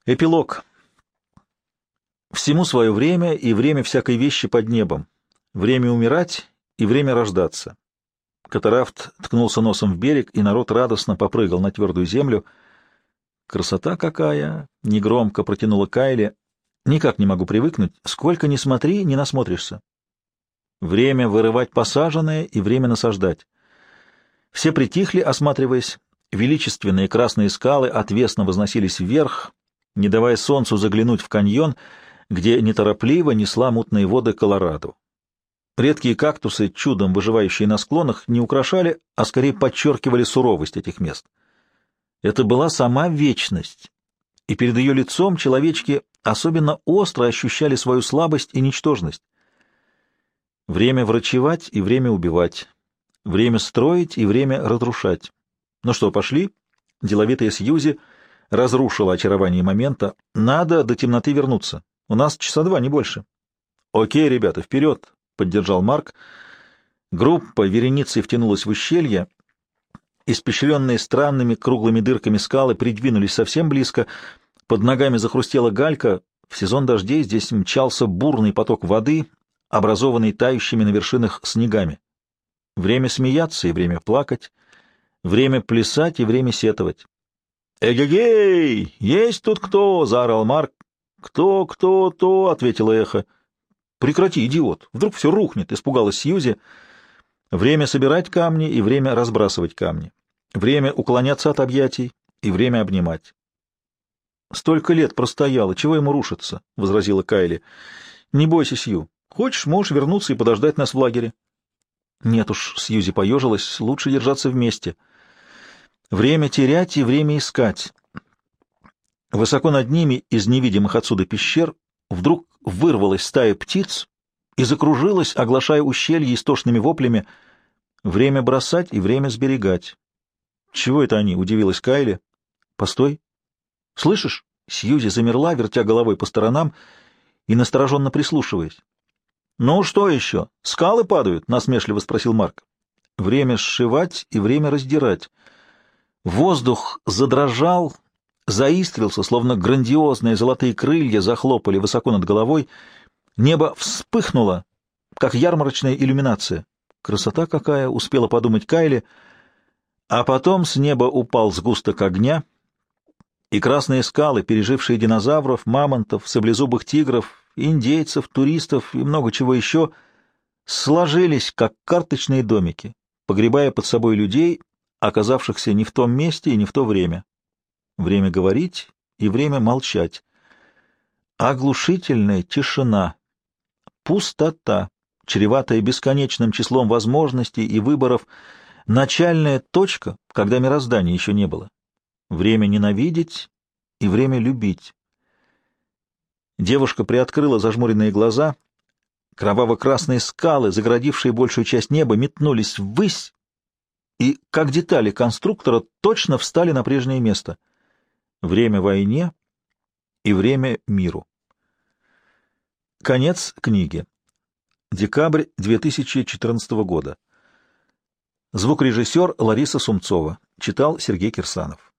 Эпилог. Всему свое время и время всякой вещи под небом. Время умирать и время рождаться. Катарафт ткнулся носом в берег, и народ радостно попрыгал на твердую землю. «Красота какая!» — негромко протянула Кайли. «Никак не могу привыкнуть. Сколько ни смотри, не насмотришься. Время вырывать посаженное и время насаждать». Все притихли, осматриваясь. Величественные красные скалы отвесно возносились вверх, не давая солнцу заглянуть в каньон, где неторопливо несла мутные воды Колорадо. Редкие кактусы, чудом выживающие на склонах, не украшали, а скорее подчеркивали суровость этих мест. Это была сама вечность, и перед ее лицом человечки особенно остро ощущали свою слабость и ничтожность. Время врачевать и время убивать, время строить и время разрушать. Ну что, пошли? Деловитая Сьюзи разрушила очарование момента. Надо до темноты вернуться. У нас часа два, не больше. Окей, ребята, вперед, поддержал Марк. Группа вереницей втянулась в ущелье. Испещренные странными круглыми дырками скалы придвинулись совсем близко. Под ногами захрустела галька. В сезон дождей здесь мчался бурный поток воды, образованный тающими на вершинах снегами. Время смеяться и время плакать, время плясать и время сетовать. «Эгегей! Есть тут кто?» — заорал Марк. «Кто?» — ответило эхо. «Прекрати, идиот! Вдруг все рухнет!» — испугалась Сьюзи. Время собирать камни и время разбрасывать камни. Время уклоняться от объятий и время обнимать. «Столько лет простояло, чего ему рушиться?» — возразила Кайли. «Не бойся, Сью. Хочешь, можешь вернуться и подождать нас в лагере». «Нет уж», — Сьюзи поежилась, — «лучше держаться вместе. Время терять и время искать». Высоко над ними, из невидимых отсюда пещер, вдруг вырвалась стая птиц и закружилась, оглашая ущелье истошными воплями. Время бросать и время сберегать. «Чего это они?» — удивилась Кайли. «Постой. Слышишь?» Сьюзи замерла, вертя головой по сторонам и настороженно прислушиваясь. «Ну, что еще? Скалы падают?» — насмешливо спросил Марк. «Время сшивать и время раздирать». Воздух задрожал, заистрился, словно грандиозные золотые крылья захлопали высоко над головой. Небо вспыхнуло, как ярмарочная иллюминация. «Красота какая!» — успела подумать Кайли. А потом с неба упал сгусток огня, и красные скалы, пережившие динозавров, мамонтов, саблезубых тигров, индейцев, туристов и много чего еще, сложились, как карточные домики, погребая под собой людей, оказавшихся не в том месте и не в то время. Время говорить и время молчать. Оглушительная тишина, пустота, чреватая бесконечным числом возможностей и выборов, начальная точка, когда мироздания еще не было. Время ненавидеть и время любить. Девушка приоткрыла зажмуренные глаза. Кроваво-красные скалы, загородившие большую часть неба, метнулись ввысь и, как детали конструктора, точно встали на прежнее место. Время войне и время миру. Конец книги. Декабрь 2014 года. Звукорежиссер Лариса Сумцова. Читал Сергей Кирсанов.